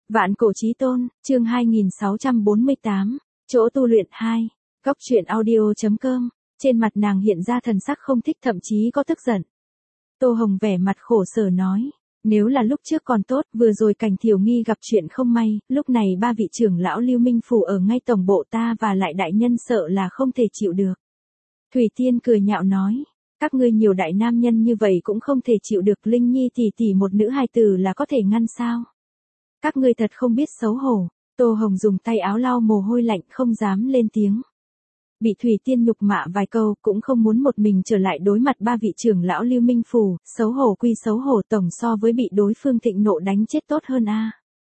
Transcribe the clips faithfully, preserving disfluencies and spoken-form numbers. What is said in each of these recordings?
Vạn cổ chí tôn, chương hai nghìn sáu trăm bốn mươi tám, chỗ tu luyện hai, góc truyện audio.com, trên mặt nàng hiện ra thần sắc không thích thậm chí có tức giận. Tô Hồng vẻ mặt khổ sở nói, nếu là lúc trước còn tốt, vừa rồi Cảnh Thiểu Nghi gặp chuyện không may, lúc này ba vị trưởng lão Lưu Minh Phủ ở ngay tổng bộ ta và lại đại nhân sợ là không thể chịu được. Thủy Tiên cười nhạo nói, các ngươi nhiều đại nam nhân như vậy cũng không thể chịu được, Linh Nhi tỷ tỷ một nữ hài tử là có thể ngăn sao? Các ngươi thật không biết xấu hổ. Tô Hồng dùng tay áo lau mồ hôi lạnh không dám lên tiếng. Bị Thủy Tiên nhục mạ vài câu cũng không muốn một mình trở lại đối mặt ba vị trưởng lão Lưu Minh Phủ, xấu hổ quy xấu hổ tổng so với bị đối phương thịnh nộ đánh chết tốt hơn a.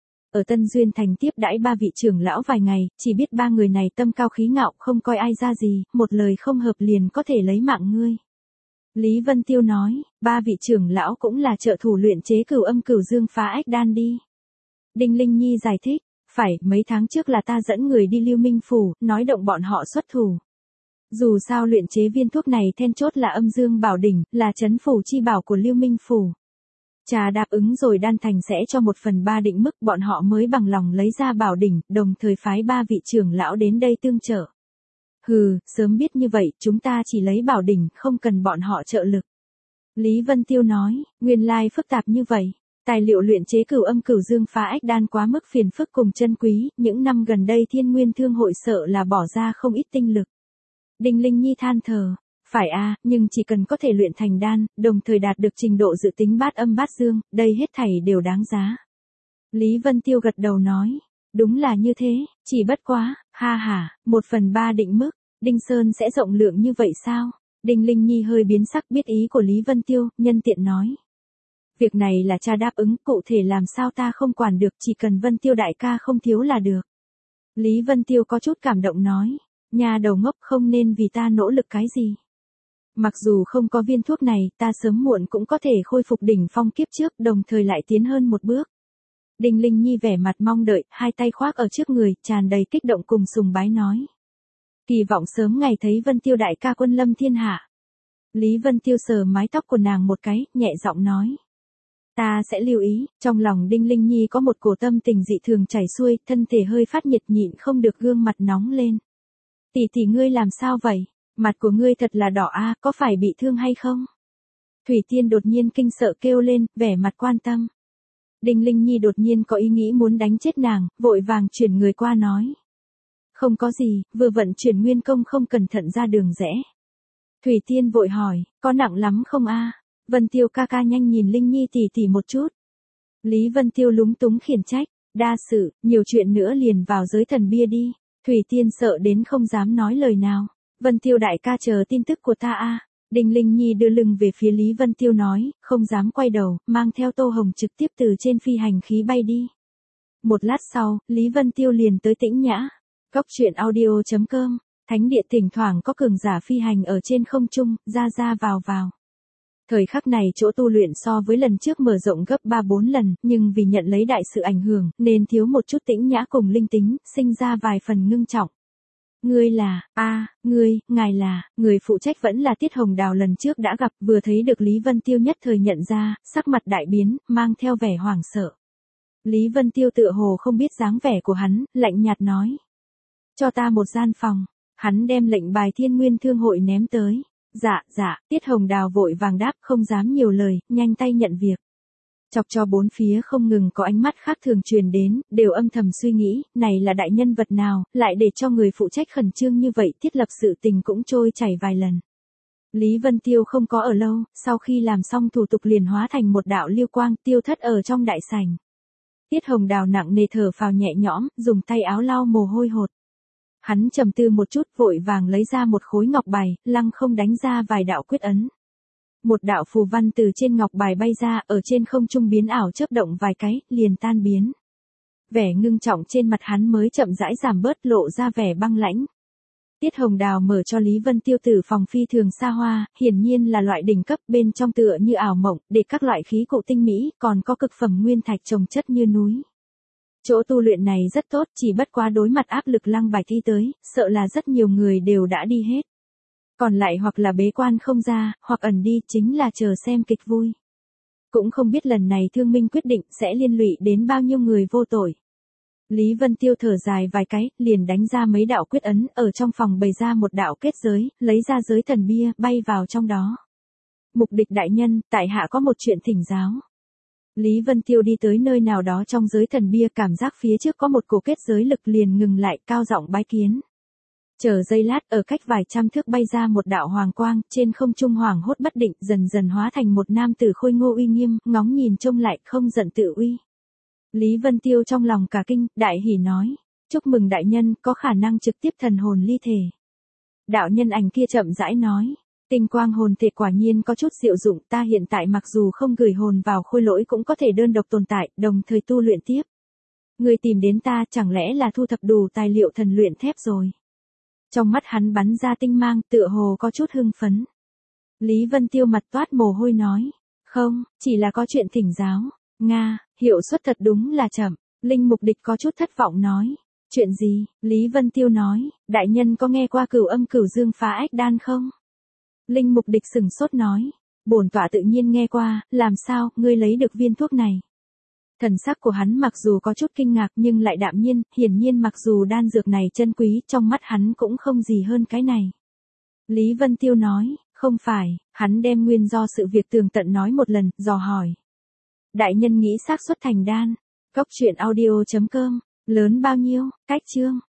Ở Tân Duyên Thành tiếp đãi ba vị trưởng lão vài ngày, chỉ biết ba người này tâm cao khí ngạo không coi ai ra gì, một lời không hợp liền có thể lấy mạng ngươi. Lý Vân Tiêu nói, ba vị trưởng lão cũng là trợ thủ luyện chế cửu âm cửu dương phá ách đan đi. Đinh Linh Nhi giải thích, phải, mấy tháng trước là ta dẫn người đi Lưu Minh Phủ, nói động bọn họ xuất thủ. Dù sao luyện chế viên thuốc này then chốt là âm dương bảo đỉnh, là trấn phủ chi bảo của Lưu Minh Phủ. Trà đáp ứng rồi đan thành sẽ cho một phần ba định mức, bọn họ mới bằng lòng lấy ra bảo đỉnh, đồng thời phái ba vị trưởng lão đến đây tương trợ. Hừ, sớm biết như vậy, chúng ta chỉ lấy bảo đỉnh, không cần bọn họ trợ lực. Lý Vân Tiêu nói, nguyên lai phức tạp như vậy. Tài liệu luyện chế cửu âm cửu dương phá ách đan quá mức phiền phức cùng chân quý, những năm gần đây Thiên Nguyên Thương hội sợ là bỏ ra không ít tinh lực. Đinh Linh Nhi than thở, phải a, nhưng chỉ cần có thể luyện thành đan, đồng thời đạt được trình độ dự tính bát âm bát dương, đây hết thảy đều đáng giá. Lý Vân Tiêu gật đầu nói, đúng là như thế, chỉ bất quá, ha ha, một phần ba định mức, Đinh Sơn sẽ rộng lượng như vậy sao? Đinh Linh Nhi hơi biến sắc biết ý của Lý Vân Tiêu, nhân tiện nói. Việc này là cha đáp ứng, cụ thể làm sao ta không quản được, chỉ cần Vân Tiêu đại ca không thiếu là được. Lý Vân Tiêu có chút cảm động nói, nhà đầu ngốc không nên vì ta nỗ lực cái gì. Mặc dù không có viên thuốc này, ta sớm muộn cũng có thể khôi phục đỉnh phong kiếp trước, đồng thời lại tiến hơn một bước. Đinh Linh Nhi vẻ mặt mong đợi, hai tay khoác ở trước người, tràn đầy kích động cùng sùng bái nói. Kỳ vọng sớm ngày thấy Vân Tiêu đại ca quân lâm thiên hạ. Lý Vân Tiêu sờ mái tóc của nàng một cái, nhẹ giọng nói. Ta sẽ lưu ý, trong lòng Đinh Linh Nhi có một cổ tâm tình dị thường chảy xuôi, thân thể hơi phát nhiệt nhịn không được gương mặt nóng lên. Tỷ tỷ ngươi làm sao vậy? Mặt của ngươi thật là đỏ a, có phải bị thương hay không? Thủy Tiên đột nhiên kinh sợ kêu lên, vẻ mặt quan tâm. Đinh Linh Nhi đột nhiên có ý nghĩ muốn đánh chết nàng, vội vàng chuyển người qua nói. Không có gì, vừa vận chuyển nguyên công không cẩn thận ra đường rẽ. Thủy Tiên vội hỏi, có nặng lắm không a? Vân Tiêu ca ca nhanh nhìn Linh Nhi tỷ tỷ một chút. Lý Vân Tiêu lúng túng khiển trách, đa sự, nhiều chuyện nữa liền vào giới thần bia đi. Thủy Tiên sợ đến không dám nói lời nào. Vân Tiêu đại ca chờ tin tức của ta a. Đinh Linh Nhi đưa lưng về phía Lý Vân Tiêu nói, không dám quay đầu, mang theo Tô Hồng trực tiếp từ trên phi hành khí bay đi. Một lát sau, Lý Vân Tiêu liền tới Tĩnh Nhã. Góc truyện audio.com, thánh địa thỉnh thoảng có cường giả phi hành ở trên không trung, ra ra vào vào. Thời khắc này chỗ tu luyện so với lần trước mở rộng gấp ba bốn lần, nhưng vì nhận lấy đại sự ảnh hưởng, nên thiếu một chút tĩnh nhã cùng linh tính, sinh ra vài phần ngưng trọng. Ngươi là, a, ngươi, ngài là, người phụ trách vẫn là Tiết Hồng Đào lần trước đã gặp, vừa thấy được Lý Vân Tiêu nhất thời nhận ra, sắc mặt đại biến, mang theo vẻ hoảng sợ. Lý Vân Tiêu tựa hồ không biết dáng vẻ của hắn, lạnh nhạt nói. Cho ta một gian phòng, hắn đem lệnh bài Thiên Nguyên Thương hội ném tới. Dạ, dạ, Tiết Hồng Đào vội vàng đáp không dám nhiều lời, nhanh tay nhận việc. Chọc cho bốn phía không ngừng có ánh mắt khác thường truyền đến, đều âm thầm suy nghĩ, này là đại nhân vật nào, lại để cho người phụ trách khẩn trương như vậy, thiết lập sự tình cũng trôi chảy vài lần. Lý Vân Tiêu không có ở lâu, sau khi làm xong thủ tục liền hóa thành một đạo lưu quang, tiêu thất ở trong đại sảnh. Tiết Hồng Đào nặng nề thở phào nhẹ nhõm, dùng tay áo lau mồ hôi hột. Hắn trầm tư một chút vội vàng lấy ra một khối ngọc bài, lăng không đánh ra vài đạo quyết ấn. Một đạo phù văn từ trên ngọc bài bay ra, ở trên không trung biến ảo chớp động vài cái, liền tan biến. Vẻ ngưng trọng trên mặt hắn mới chậm rãi giảm bớt, lộ ra vẻ băng lãnh. Tiết Hồng Đào mở cho Lý Vân Tiêu tử phòng phi thường xa hoa, hiển nhiên là loại đỉnh cấp, bên trong tựa như ảo mộng, để các loại khí cụ tinh mỹ, còn có cực phẩm nguyên thạch chồng chất như núi. Chỗ tu luyện này rất tốt, chỉ bất quá đối mặt áp lực Lăng Bạch Thi tới, sợ là rất nhiều người đều đã đi hết. Còn lại hoặc là bế quan không ra, hoặc ẩn đi, chính là chờ xem kịch vui. Cũng không biết lần này Thương Minh quyết định sẽ liên lụy đến bao nhiêu người vô tội. Lý Vân Tiêu thở dài vài cái, liền đánh ra mấy đạo quyết ấn, ở trong phòng bày ra một đạo kết giới, lấy ra giới thần bia, bay vào trong đó. Mục địch đại nhân, tại hạ có một chuyện thỉnh giáo. Lý Vân Tiêu đi tới nơi nào đó trong giới thần bia, cảm giác phía trước có một cổ kết giới lực, liền ngừng lại, cao giọng bái kiến. Chờ giây lát, ở cách vài trăm thước bay ra một đạo hoàng quang, trên không trung hoàng hốt bất định, dần dần hóa thành một nam tử khôi ngô uy nghiêm, ngóng nhìn trông lại, không giận tự uy. Lý Vân Tiêu trong lòng cả kinh, đại hỉ nói, chúc mừng đại nhân, có khả năng trực tiếp thần hồn ly thể. Đạo nhân ảnh kia chậm rãi nói, tinh quang hồn thể quả nhiên có chút diệu dụng, ta hiện tại mặc dù không gửi hồn vào khôi lỗi cũng có thể đơn độc tồn tại, đồng thời tu luyện tiếp. Người tìm đến ta chẳng lẽ là thu thập đủ tài liệu thần luyện thép rồi. Trong mắt hắn bắn ra tinh mang, tựa hồ có chút hưng phấn. Lý Vân Tiêu mặt toát mồ hôi nói, không, chỉ là có chuyện thỉnh giáo. Nga, hiệu suất thật đúng là chậm. Linh Mục Địch có chút thất vọng nói, chuyện gì? Lý Vân Tiêu nói, đại nhân có nghe qua cửu âm cửu dương phá ách đan không? Linh Mục Địch sừng sốt nói, bổn tọa tự nhiên nghe qua, làm sao, ngươi lấy được viên thuốc này? Thần sắc của hắn mặc dù có chút kinh ngạc nhưng lại đạm nhiên, hiển nhiên mặc dù đan dược này chân quý, trong mắt hắn cũng không gì hơn cái này. Lý Vân Tiêu nói, không phải, hắn đem nguyên do sự việc tường tận nói một lần, dò hỏi. Đại nhân nghĩ xác suất thành đan. Cốc truyện audio chấm com, lớn bao nhiêu, cách chương.